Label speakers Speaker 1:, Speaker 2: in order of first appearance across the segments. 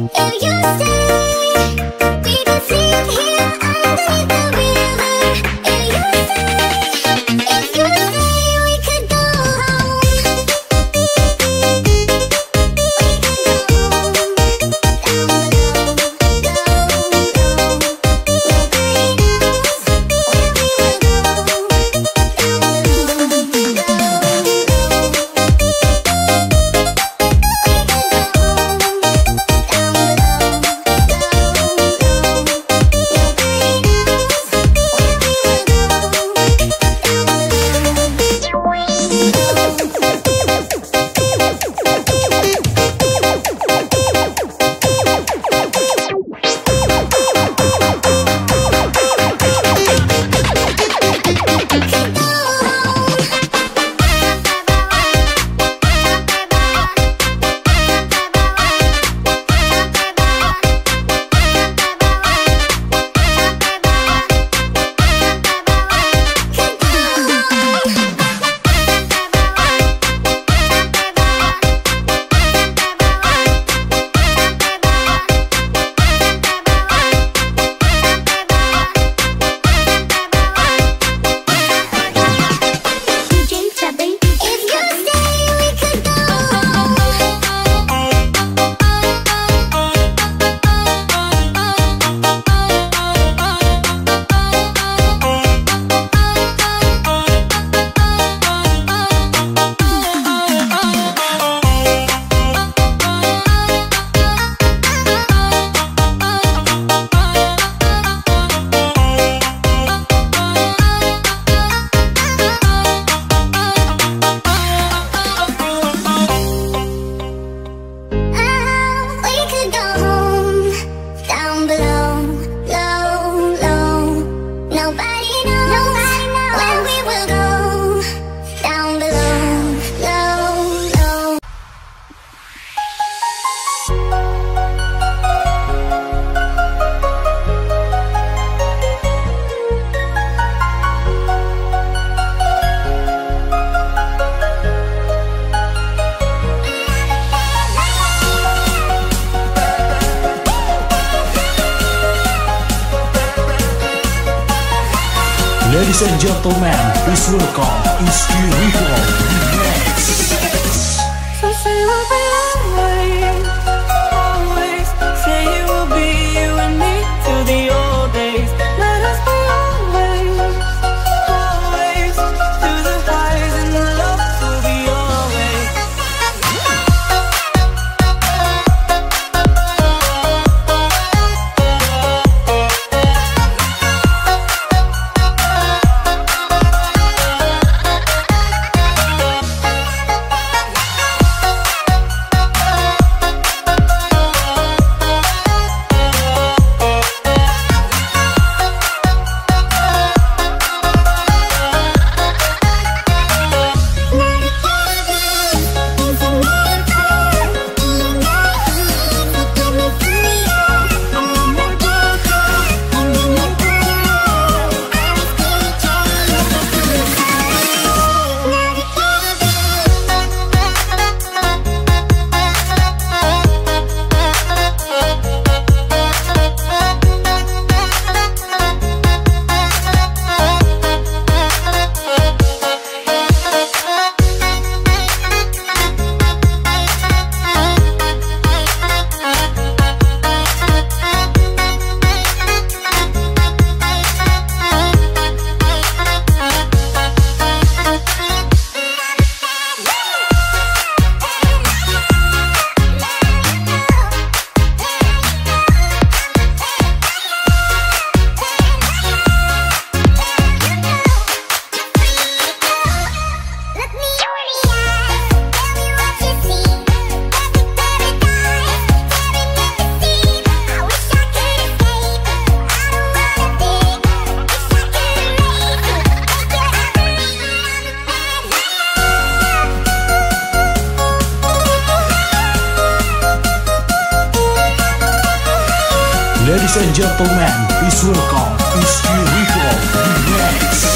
Speaker 1: Ladies and gentlemen, please welcome Iski Ritual Remix.
Speaker 2: So say we'll be always, always. Say it will be you and me till the old days. Let us be always, always. Through the highs and the lows, we'll be always.
Speaker 1: Ladies and gentlemen, please welcome Iski Ritual Remix.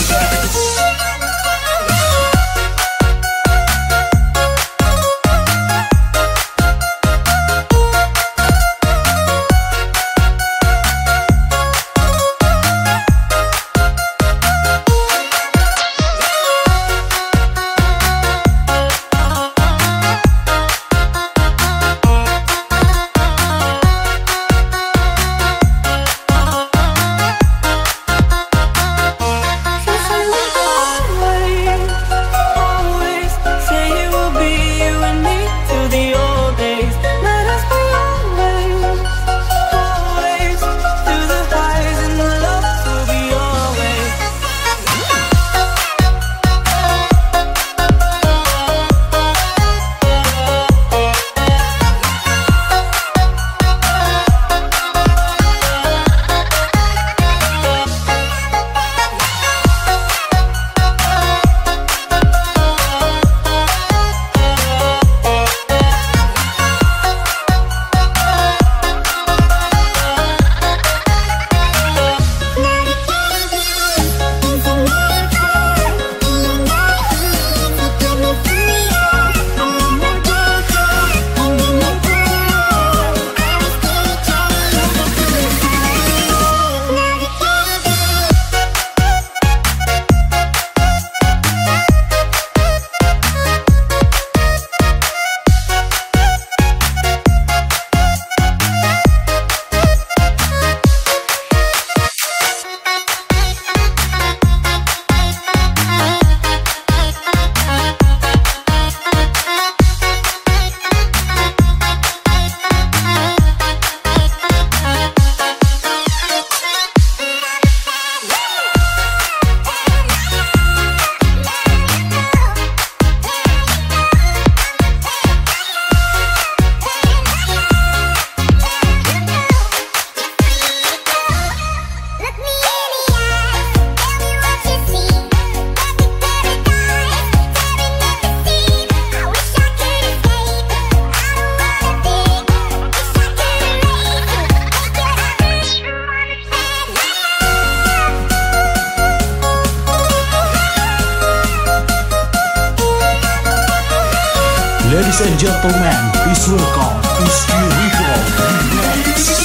Speaker 1: Ladies and gentlemen, please welcome Rizky Rico Remix.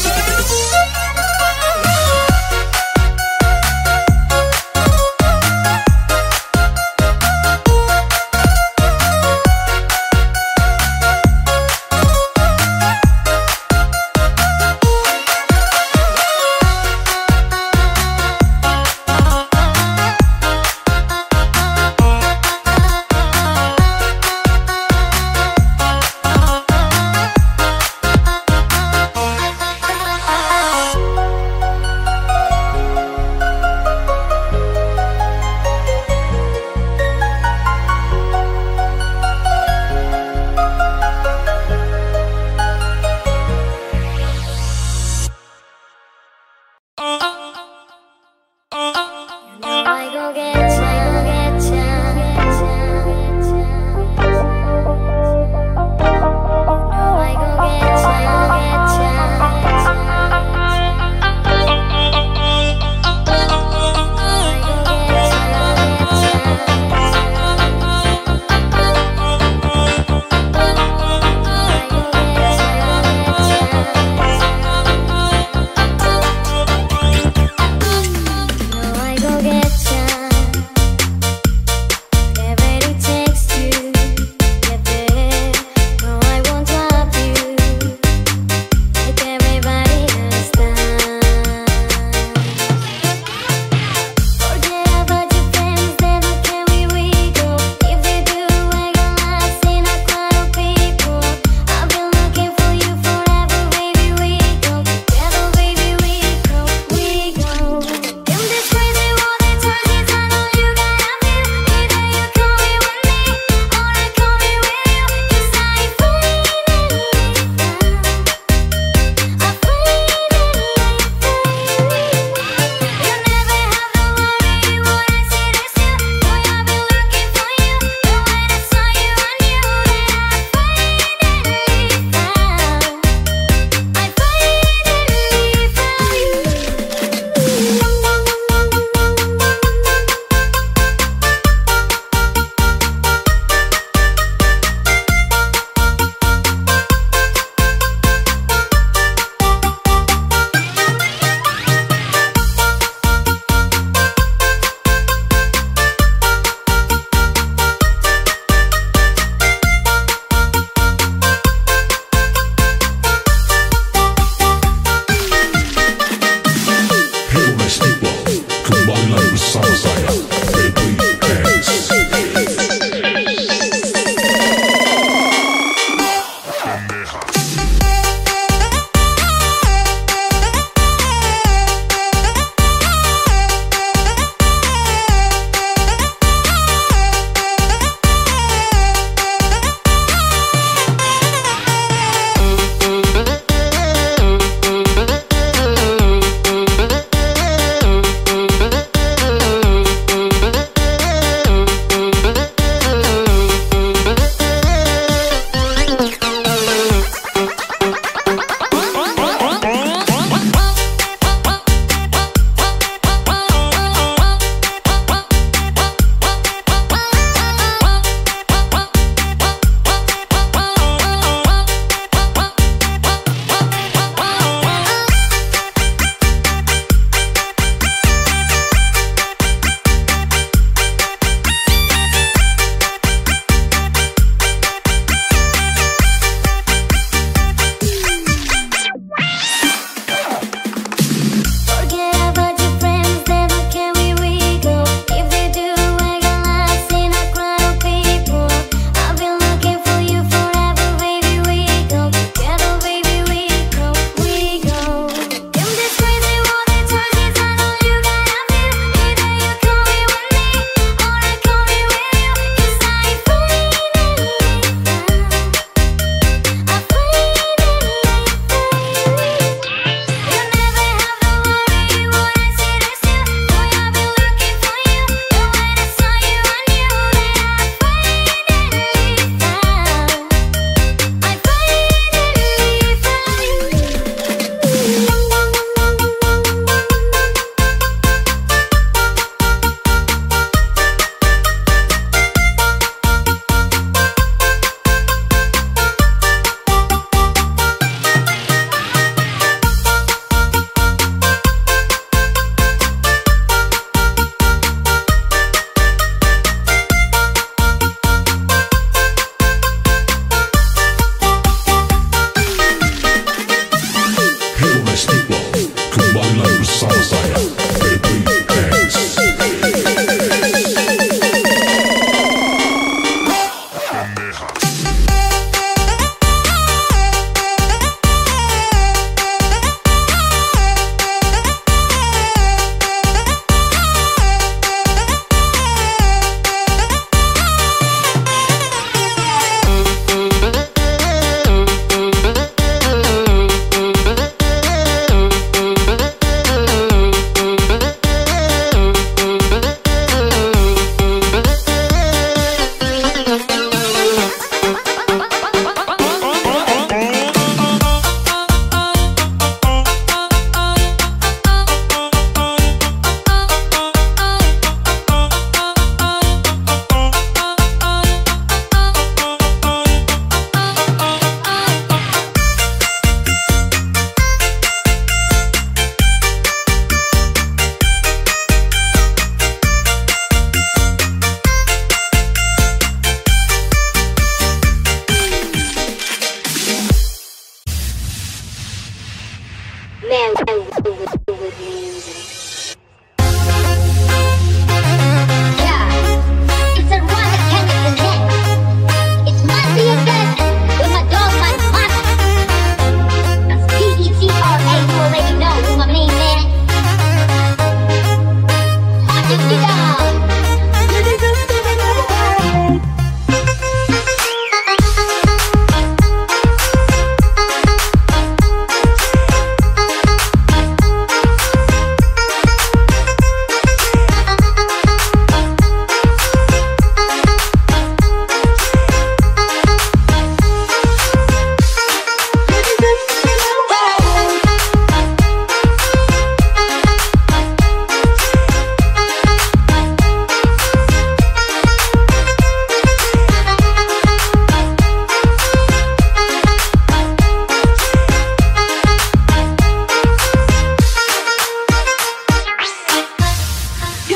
Speaker 3: I go get ya. I go get ya.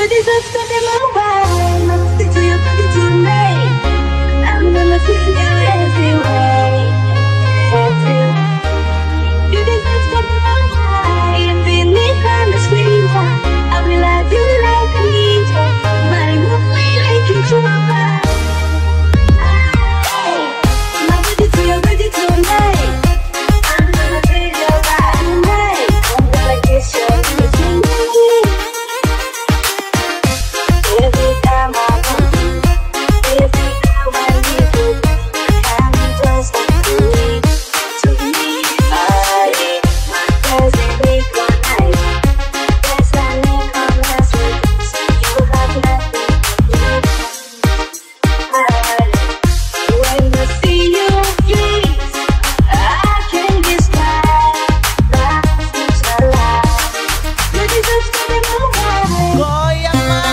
Speaker 2: deserve to be mobile. Nothing to you, nothing to me. I'm gonna feel you every way. You deserve to be mobile. If you need from the screen, I will love you like a ninja. But I will feel like you to my mind. My body to your body tonight. I'm gonna feel your body tonight. I'm gonna kiss your lips tonight. Every time I want you, every time I need you, I'm just like you to me. I need my present week one night. Yes, I need my last week, so you have nothing to do. When I see your face, I can describe that which I like. You deserve to be mine.
Speaker 4: Goyang mah.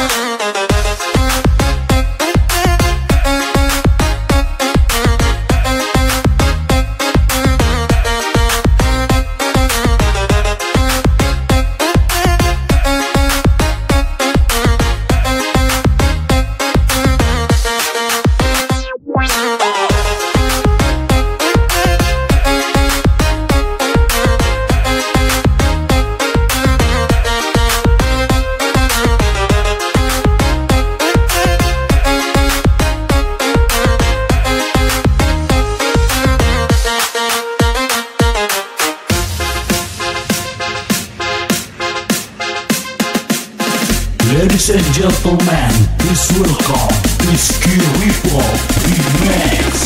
Speaker 1: Ladies and gentlemen, please welcome Rizky Ripo Remix.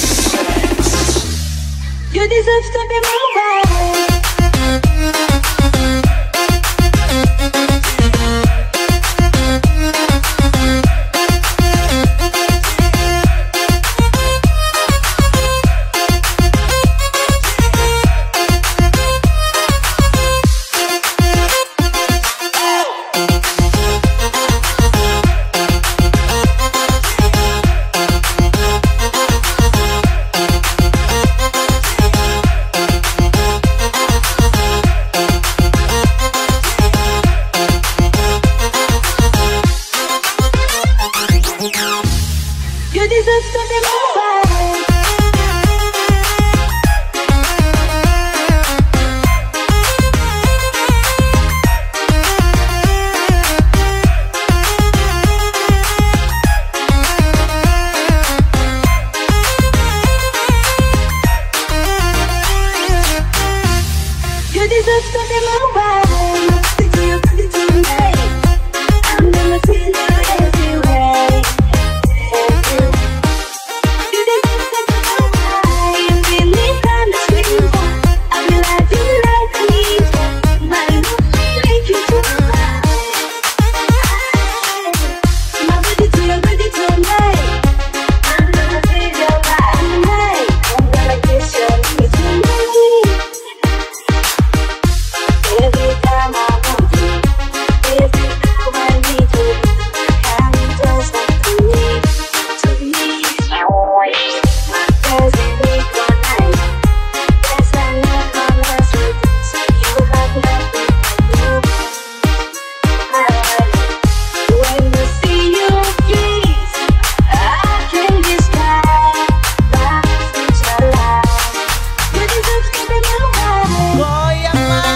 Speaker 2: You deserve to be mine. You deserve to be mine. You deserve to be mine. Nothing to you, nothing to me. I'm gonna feel you every way. You deserve to be mine. You feel me from the screen. I will love you like a ninja. But I will feel like you tonight. My body to your body tonight. I'm gonna feel your body tonight. I'm gonna kiss your lips tonight. Every time I want you, every time I need you, I'm just like you to me. My present week one night. Yes, I need my last week, so you have nothing to do. When I see your face, I can describe that which I like. You deserve to be mine.
Speaker 4: Goyang mah.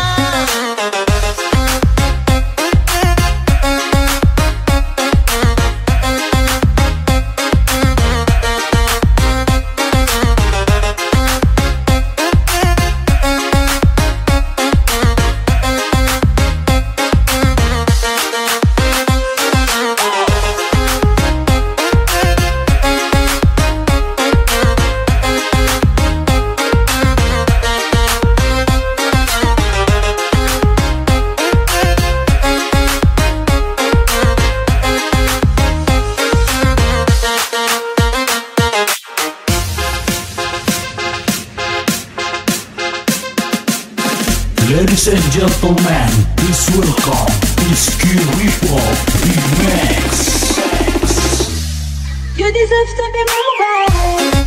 Speaker 1: Ladies and gentlemen, please welcome Rizky Ripo Remix.
Speaker 2: You deserve to be mine.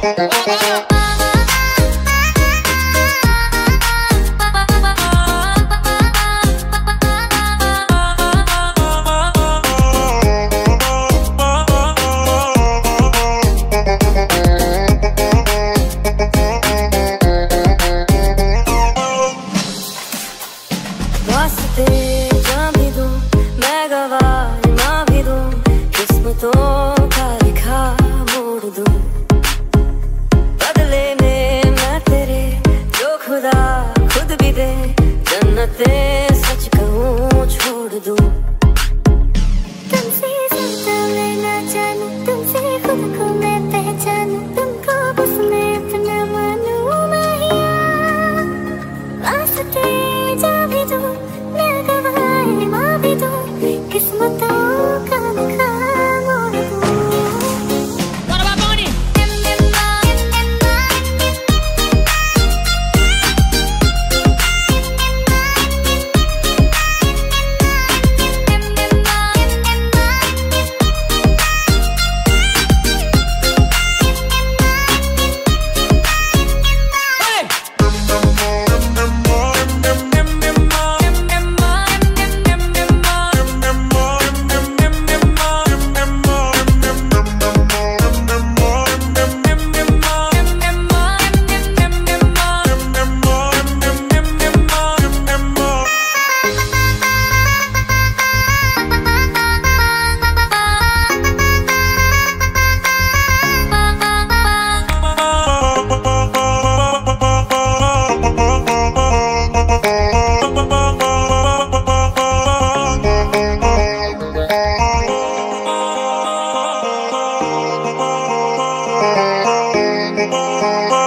Speaker 2: वास्ते जान भी दूं, मैं गवाह मां भी दूं, किस्मतों का लिखा मोड़ दूं। बदले में मैं तेरे जो खुदा खुद भी दे, जन्नते सच कहूँ छोड़ दूं। तुमसे सस्ता लेना जानूं, तुमसे खुद को मैं पहचानूं, तुमको बस मैं अपना मानूं माहिया। वास्ते जान भी दूं, मैं गवाह मां भी दूं, किस्मतों का लिखा मोड़ दूं।
Speaker 4: What about Bonnie?
Speaker 2: Bye.